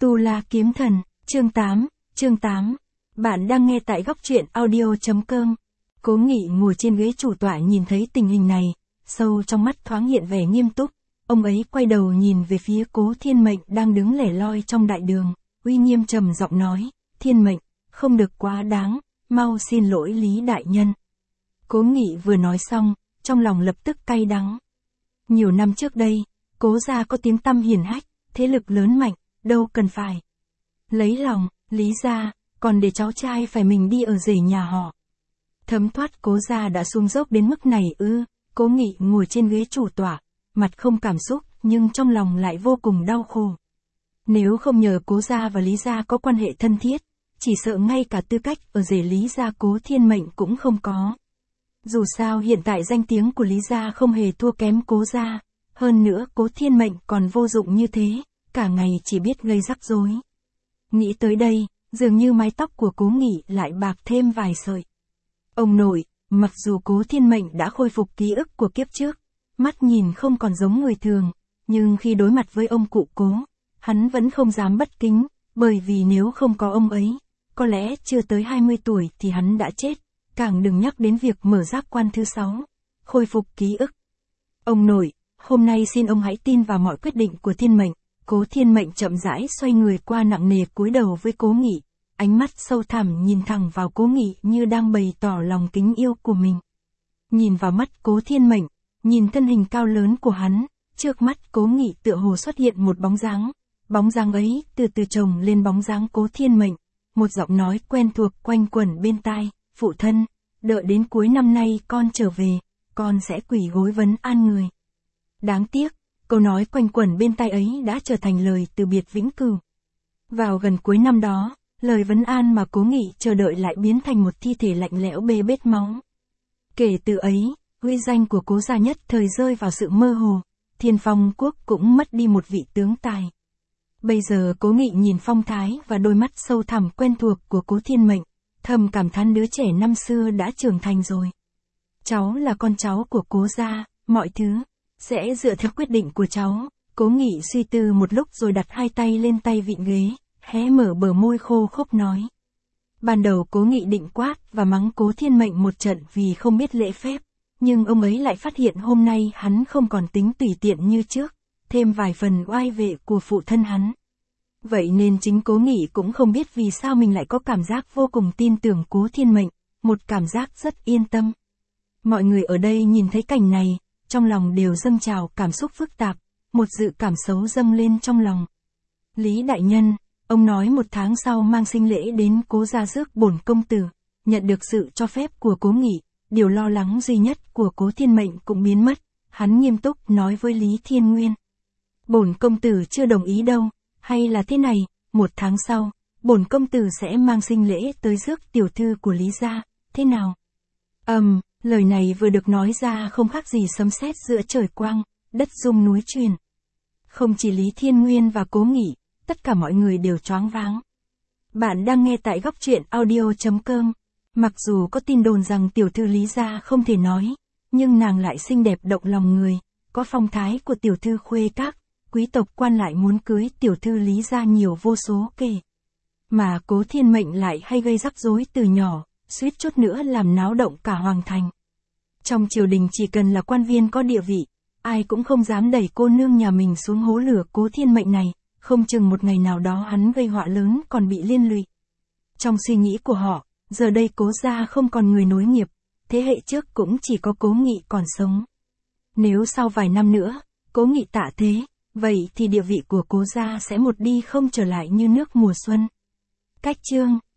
Tu La Kiếm Thần, chương 8. Bạn đang nghe tại góc truyện audio.com. Cố Nghị ngồi trên ghế chủ tọa nhìn thấy tình hình này, sâu trong mắt thoáng hiện vẻ nghiêm túc. Ông ấy quay đầu nhìn về phía Cố Thiên Mệnh đang đứng lẻ loi trong đại đường, uy nghiêm trầm giọng nói, Thiên Mệnh, không được quá đáng, mau xin lỗi Lý đại nhân. Cố Nghị vừa nói xong, trong lòng lập tức cay đắng. Nhiều năm trước đây, Cố gia có tiếng tăm hiển hách, thế lực lớn mạnh, đâu cần phải lấy lòng Lý gia, còn để cháu trai phải mình đi ở rể nhà họ. Thấm thoát Cố gia đã xuống dốc đến mức này ư? Cố Nghị ngồi trên ghế chủ tọa, mặt không cảm xúc, nhưng trong lòng lại vô cùng đau khổ. Nếu không nhờ Cố gia và Lý gia có quan hệ thân thiết, chỉ sợ ngay cả tư cách ở rể Lý gia Cố Thiên Mệnh cũng không có. Dù sao hiện tại danh tiếng của Lý gia không hề thua kém Cố gia, hơn nữa Cố Thiên Mệnh còn vô dụng như thế, cả ngày chỉ biết gây rắc rối. Nghĩ tới đây, dường như mái tóc của Cố Nghị lại bạc thêm vài sợi. Ông nội, mặc dù Cố Thiên Mệnh đã khôi phục ký ức của kiếp trước, mắt nhìn không còn giống người thường, nhưng khi đối mặt với ông cụ Cố, hắn vẫn không dám bất kính, bởi vì nếu không có ông ấy, có lẽ chưa tới 20 tuổi thì hắn đã chết, càng đừng nhắc đến việc mở giác quan thứ 6, khôi phục ký ức. Ông nội, hôm nay xin ông hãy tin vào mọi quyết định của Thiên Mệnh. Cố Thiên Mệnh chậm rãi xoay người qua nặng nề cúi đầu với Cố Nghị, ánh mắt sâu thẳm nhìn thẳng vào Cố Nghị như đang bày tỏ lòng kính yêu của mình. Nhìn vào mắt Cố Thiên Mệnh, nhìn thân hình cao lớn của hắn, trước mắt Cố Nghị tựa hồ xuất hiện một bóng dáng ấy từ từ chồng lên bóng dáng Cố Thiên Mệnh, một giọng nói quen thuộc quanh quẩn bên tai, phụ thân, đợi đến cuối năm nay con trở về, con sẽ quỳ gối vấn an người. Đáng tiếc, câu nói quanh quẩn bên tai ấy đã trở thành lời từ biệt vĩnh cửu. Vào gần cuối năm đó, lời vấn an mà Cố Nghị chờ đợi lại biến thành một thi thể lạnh lẽo bê bết máu. Kể từ ấy, uy danh của Cố gia nhất thời rơi vào sự mơ hồ, Thiên Phong quốc cũng mất đi một vị tướng tài. Bây giờ Cố Nghị nhìn phong thái và đôi mắt sâu thẳm quen thuộc của Cố Thiên Mệnh, thầm cảm thán đứa trẻ năm xưa đã trưởng thành rồi. Cháu là con cháu của Cố gia, mọi thứ sẽ dựa theo quyết định của cháu. Cố Nghị suy tư một lúc rồi đặt hai tay lên tay vịn ghế, hé mở bờ môi khô khốc nói. Ban đầu Cố Nghị định quát và mắng Cố Thiên Mệnh một trận vì không biết lễ phép, nhưng ông ấy lại phát hiện hôm nay hắn không còn tính tùy tiện như trước, thêm vài phần oai vệ của phụ thân hắn. Vậy nên chính Cố Nghị cũng không biết vì sao mình lại có cảm giác vô cùng tin tưởng Cố Thiên Mệnh, một cảm giác rất yên tâm. Mọi người ở đây nhìn thấy cảnh này, trong lòng đều dâng trào cảm xúc phức tạp, một dự cảm xấu dâng lên trong lòng. Lý đại nhân, ông nói 1 tháng sau mang sinh lễ đến Cố gia rước bổn công tử, nhận được sự cho phép của Cố Nghị, điều lo lắng duy nhất của Cố Thiên Mệnh cũng biến mất, hắn nghiêm túc nói với Lý Thiên Nguyên. Bổn công tử chưa đồng ý đâu, hay là thế này, 1 tháng sau, bổn công tử sẽ mang sinh lễ tới rước tiểu thư của Lý gia, thế nào? Lời này vừa được nói ra không khác gì sấm sét giữa trời quang, đất rung núi chuyển. Không chỉ Lý Thiên Nguyên và Cố Nghị, tất cả mọi người đều choáng váng. Bạn đang nghe tại góc truyện audio.com. Mặc dù có tin đồn rằng tiểu thư Lý gia không thể nói, nhưng nàng lại xinh đẹp động lòng người, có phong thái của tiểu thư khuê các, quý tộc quan lại muốn cưới tiểu thư Lý gia nhiều vô số kể. Mà Cố Thiên Mệnh lại hay gây rắc rối từ nhỏ, suýt chút nữa làm náo động cả hoàng thành. Trong triều đình chỉ cần là quan viên có địa vị, ai cũng không dám đẩy cô nương nhà mình xuống hố lửa Cố Thiên Mệnh này, không chừng một ngày nào đó hắn gây họa lớn còn bị liên lụy. Trong suy nghĩ của họ, giờ đây Cố gia không còn người nối nghiệp, thế hệ trước cũng chỉ có Cố Nghị còn sống. Nếu sau vài năm nữa, Cố Nghị tạ thế, vậy thì địa vị của Cố gia sẽ một đi không trở lại như nước mùa xuân. Cách chương